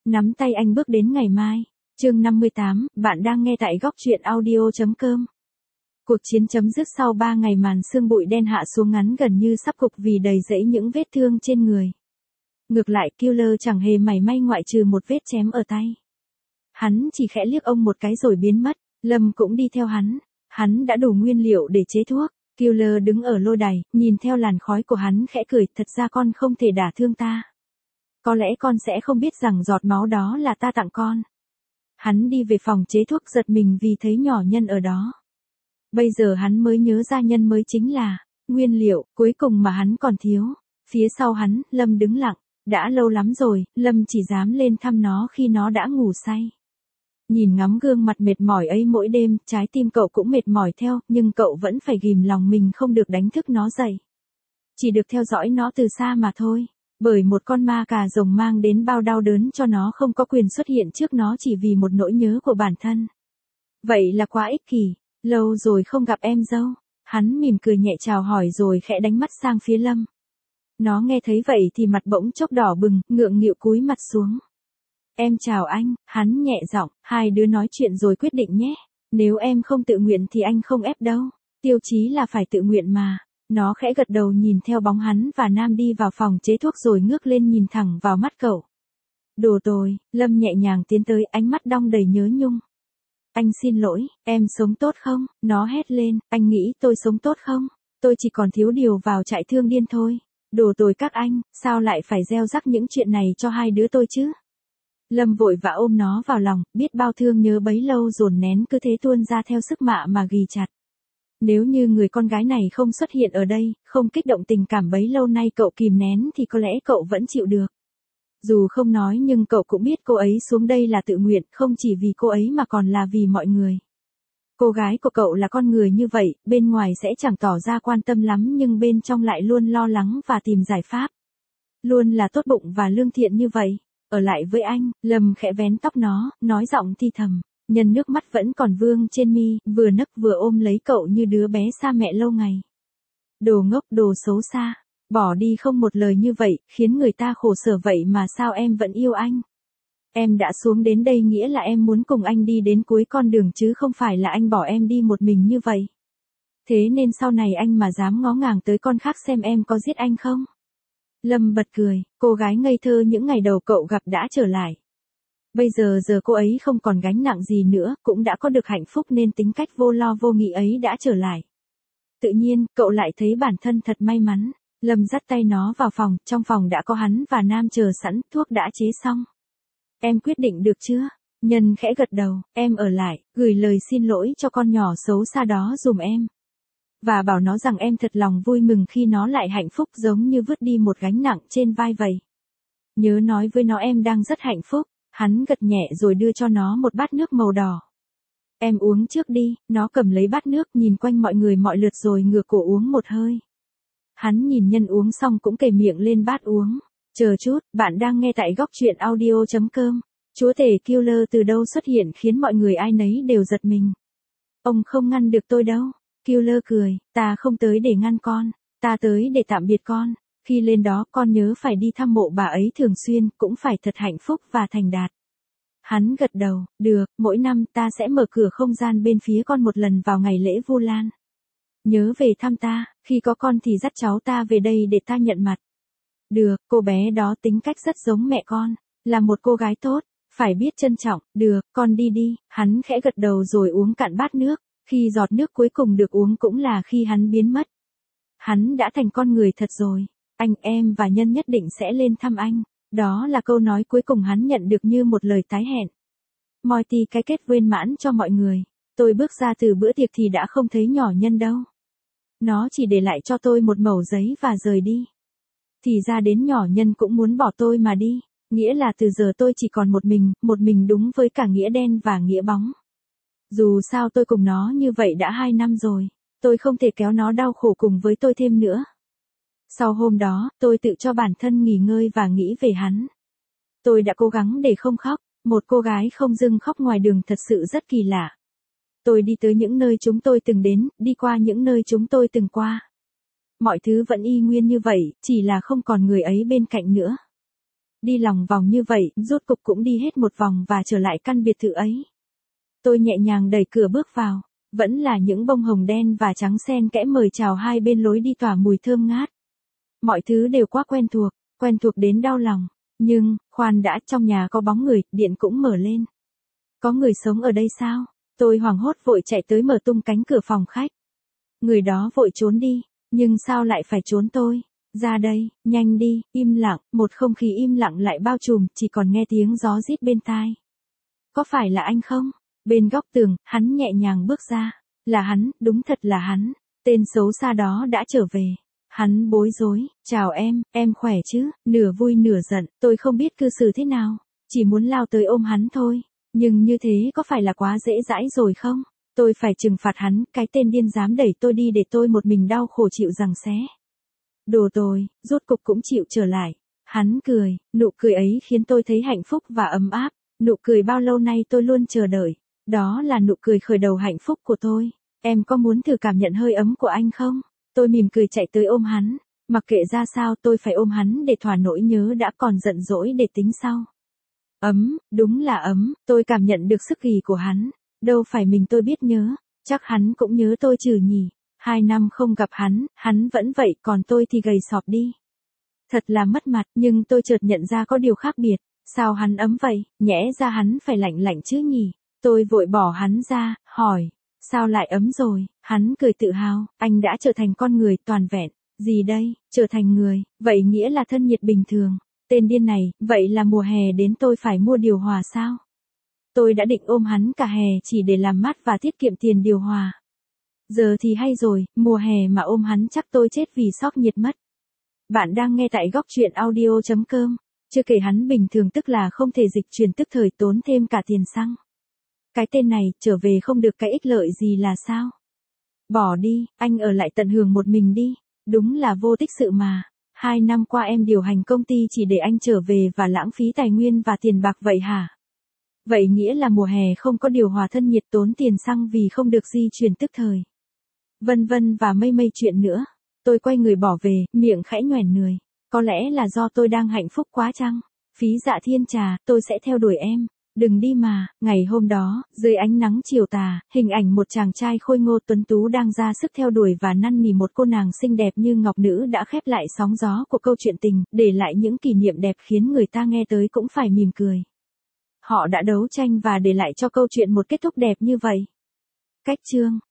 Nắm tay anh bước đến ngày mai. Chương 58, bạn đang nghe tại góc truyện audio.com. Cuộc chiến chấm dứt sau 3 ngày màn sương bụi đen hạ xuống ngắn gần như sắp gục vì đầy rẫy những vết thương trên người. Ngược lại Killer chẳng hề mảy may ngoại trừ một vết chém ở tay. Hắn chỉ khẽ liếc ông một cái rồi biến mất, Lâm cũng đi theo hắn. Hắn đã đủ nguyên liệu để chế thuốc. Killer đứng ở lô đài, nhìn theo làn khói của hắn khẽ cười, thật ra con không thể đả thương ta. Có lẽ con sẽ không biết rằng giọt máu đó là ta tặng con. Hắn đi về phòng chế thuốc giật mình vì thấy nhỏ Nhân ở đó. Bây giờ hắn mới nhớ ra Nhân mới chính là nguyên liệu cuối cùng mà hắn còn thiếu. Phía sau hắn, Lâm đứng lặng. Đã lâu lắm rồi, Lâm chỉ dám lên thăm nó khi nó đã ngủ say. Nhìn ngắm gương mặt mệt mỏi ấy mỗi đêm, trái tim cậu cũng mệt mỏi theo, nhưng cậu vẫn phải ghìm lòng mình không được đánh thức nó dậy. Chỉ được theo dõi nó từ xa mà thôi. Bởi một con ma cà rồng mang đến bao đau đớn cho nó không có quyền xuất hiện trước nó chỉ vì một nỗi nhớ của bản thân. Vậy là quá ích kỷ, lâu rồi không gặp em dâu. Hắn mỉm cười nhẹ chào hỏi rồi khẽ đánh mắt sang phía Lâm. Nó nghe thấy vậy thì mặt bỗng chốc đỏ bừng, ngượng nghịu cúi mặt xuống. Em chào anh, hắn nhẹ giọng, hai đứa nói chuyện rồi quyết định nhé. Nếu em không tự nguyện thì anh không ép đâu. Tiêu chí là phải tự nguyện mà. Nó khẽ gật đầu nhìn theo bóng hắn và Nam đi vào phòng chế thuốc rồi ngước lên nhìn thẳng vào mắt cậu. Đồ tồi, Lâm nhẹ nhàng tiến tới, ánh mắt đong đầy nhớ nhung. Anh xin lỗi, em sống tốt không? Nó hét lên, anh nghĩ tôi sống tốt không? Tôi chỉ còn thiếu điều vào trại thương điên thôi. Đồ tồi các anh, sao lại phải gieo rắc những chuyện này cho hai đứa tôi chứ? Lâm vội vã ôm nó vào lòng, biết bao thương nhớ bấy lâu dồn nén cứ thế tuôn ra theo sức mạ mà ghì chặt. Nếu như người con gái này không xuất hiện ở đây, không kích động tình cảm bấy lâu nay cậu kìm nén thì có lẽ cậu vẫn chịu được. Dù không nói nhưng cậu cũng biết cô ấy xuống đây là tự nguyện, không chỉ vì cô ấy mà còn là vì mọi người. Cô gái của cậu là con người như vậy, bên ngoài sẽ chẳng tỏ ra quan tâm lắm nhưng bên trong lại luôn lo lắng và tìm giải pháp. Luôn là tốt bụng và lương thiện như vậy. Ở lại với anh, Lâm khẽ vén tóc nó, nói giọng thi thầm. Nhân nước mắt vẫn còn vương trên mi, vừa nấc vừa ôm lấy cậu như đứa bé xa mẹ lâu ngày. Đồ ngốc, đồ xấu xa, bỏ đi không một lời như vậy, khiến người ta khổ sở vậy mà sao em vẫn yêu anh. Em đã xuống đến đây nghĩa là em muốn cùng anh đi đến cuối con đường chứ không phải là anh bỏ em đi một mình như vậy. Thế nên sau này anh mà dám ngó ngàng tới con khác xem em có giết anh không? Lâm bật cười, cô gái ngây thơ những ngày đầu cậu gặp đã trở lại. Bây giờ cô ấy không còn gánh nặng gì nữa, cũng đã có được hạnh phúc nên tính cách vô lo vô nghĩ ấy đã trở lại. Tự nhiên, cậu lại thấy bản thân thật may mắn. Lâm dắt tay nó vào phòng, trong phòng đã có hắn và Nam chờ sẵn, thuốc đã chế xong. Em quyết định được chưa? Nhân khẽ gật đầu, em ở lại, gửi lời xin lỗi cho con nhỏ xấu xa đó dùm em. Và bảo nó rằng em thật lòng vui mừng khi nó lại hạnh phúc giống như vứt đi một gánh nặng trên vai vậy. Nhớ nói với nó em đang rất hạnh phúc. Hắn gật nhẹ rồi đưa cho nó một bát nước màu đỏ. Em uống trước đi, nó cầm lấy bát nước nhìn quanh mọi người mọi lượt rồi ngửa cổ uống một hơi. Hắn nhìn Nhân uống xong cũng kề miệng lên bát uống. Chờ chút, bạn đang nghe tại góc truyện audio.com. Chúa tể Killer từ đâu xuất hiện khiến mọi người ai nấy đều giật mình. Ông không ngăn được tôi đâu. Killer cười, ta không tới để ngăn con, ta tới để tạm biệt con. Khi lên đó con nhớ phải đi thăm mộ bà ấy thường xuyên, cũng phải thật hạnh phúc và thành đạt. Hắn gật đầu, được, mỗi năm ta sẽ mở cửa không gian bên phía con một lần vào ngày lễ Vu Lan. Nhớ về thăm ta, khi có con thì dắt cháu ta về đây để ta nhận mặt. Được, cô bé đó tính cách rất giống mẹ con, là một cô gái tốt, phải biết trân trọng, được, con đi đi. Hắn khẽ gật đầu rồi uống cạn bát nước, khi giọt nước cuối cùng được uống cũng là khi hắn biến mất. Hắn đã thành con người thật rồi. Anh, em và Nhân nhất định sẽ lên thăm anh. Đó là câu nói cuối cùng hắn nhận được như một lời tái hẹn. Morty cái kết viên mãn cho mọi người. Tôi bước ra từ bữa tiệc thì đã không thấy nhỏ Nhân đâu. Nó chỉ để lại cho tôi một mẩu giấy và rời đi. Thì ra đến nhỏ Nhân cũng muốn bỏ tôi mà đi. Nghĩa là từ giờ tôi chỉ còn một mình đúng với cả nghĩa đen và nghĩa bóng. Dù sao tôi cùng nó như vậy đã 2 năm rồi. Tôi không thể kéo nó đau khổ cùng với tôi thêm nữa. Sau hôm đó, tôi tự cho bản thân nghỉ ngơi và nghĩ về hắn. Tôi đã cố gắng để không khóc, một cô gái không dưng khóc ngoài đường thật sự rất kỳ lạ. Tôi đi tới những nơi chúng tôi từng đến, đi qua những nơi chúng tôi từng qua. Mọi thứ vẫn y nguyên như vậy, chỉ là không còn người ấy bên cạnh nữa. Đi lòng vòng như vậy, rốt cục cũng đi hết một vòng và trở lại căn biệt thự ấy. Tôi nhẹ nhàng đẩy cửa bước vào, vẫn là những bông hồng đen và trắng xen kẽ mời chào hai bên lối đi tỏa mùi thơm ngát. Mọi thứ đều quá quen thuộc đến đau lòng. Nhưng, khoan đã, trong nhà có bóng người, điện cũng mở lên. Có người sống ở đây sao? Tôi hoảng hốt vội chạy tới mở tung cánh cửa phòng khách. Người đó vội trốn đi, nhưng sao lại phải trốn tôi? Ra đây, nhanh đi, im lặng, một không khí im lặng lại bao trùm, chỉ còn nghe tiếng gió rít bên tai. Có phải là anh không? Bên góc tường, hắn nhẹ nhàng bước ra. Là hắn, đúng thật là hắn. Tên xấu xa đó đã trở về. Hắn bối rối, chào em khỏe chứ? Nửa vui nửa giận, tôi không biết cư xử thế nào. Chỉ muốn lao tới ôm hắn thôi. Nhưng như thế có phải là quá dễ dãi rồi không? Tôi phải trừng phạt hắn, cái tên điên dám đẩy tôi đi để tôi một mình đau khổ chịu giằng xé. Đồ tôi, rốt cục cũng chịu trở lại. Hắn cười, nụ cười ấy khiến tôi thấy hạnh phúc và ấm áp. Nụ cười bao lâu nay tôi luôn chờ đợi. Đó là nụ cười khởi đầu hạnh phúc của tôi. Em có muốn thử cảm nhận hơi ấm của anh không? Tôi mỉm cười chạy tới ôm hắn. Mặc kệ ra sao tôi phải ôm hắn để thỏa nỗi nhớ đã, còn giận dỗi để tính sau. Ấm, đúng là ấm, tôi cảm nhận được sức kỳ của hắn. Đâu phải mình tôi biết nhớ, chắc hắn cũng nhớ tôi chứ nhỉ. 2 năm không gặp hắn vẫn vậy, còn tôi thì gầy sọp đi. Thật là mất mặt, nhưng tôi chợt nhận ra có điều khác biệt. Sao hắn ấm vậy, nhẽ ra hắn phải lạnh lạnh chứ nhỉ? Tôi vội bỏ hắn ra, hỏi, sao lại ấm rồi? Hắn cười tự hào, anh đã trở thành con người toàn vẹn. Gì đây, trở thành người, vậy nghĩa là thân nhiệt bình thường. Tên điên này, vậy là mùa hè đến tôi phải mua điều hòa sao? Tôi đã định ôm hắn cả hè chỉ để làm mát và tiết kiệm tiền điều hòa. Giờ thì hay rồi, mùa hè mà ôm hắn chắc tôi chết vì sốc nhiệt mất. Bạn đang nghe tại góc truyện audio.com. Chưa kể hắn bình thường tức là không thể dịch chuyển tức thời, tốn thêm cả tiền xăng. Cái tên này, trở về không được cái ích lợi gì là sao? Bỏ đi, anh ở lại tận hưởng một mình đi. Đúng là vô tích sự mà. 2 năm qua em điều hành công ty chỉ để anh trở về và lãng phí tài nguyên và tiền bạc vậy hả? Vậy nghĩa là mùa hè không có điều hòa thân nhiệt, tốn tiền xăng vì không được di chuyển tức thời. Vân vân và mây chuyện nữa. Tôi quay người bỏ về, miệng khẽ nhoẻn người. Có lẽ là do tôi đang hạnh phúc quá chăng? Phí dạ thiên trà, tôi sẽ theo đuổi em. Đừng đi mà. Ngày hôm đó, dưới ánh nắng chiều tà, hình ảnh một chàng trai khôi ngô tuấn tú đang ra sức theo đuổi và năn nỉ một cô nàng xinh đẹp như ngọc nữ đã khép lại sóng gió của câu chuyện tình, để lại những kỷ niệm đẹp khiến người ta nghe tới cũng phải mỉm cười. Họ đã đấu tranh và để lại cho câu chuyện một kết thúc đẹp như vậy. Cách chương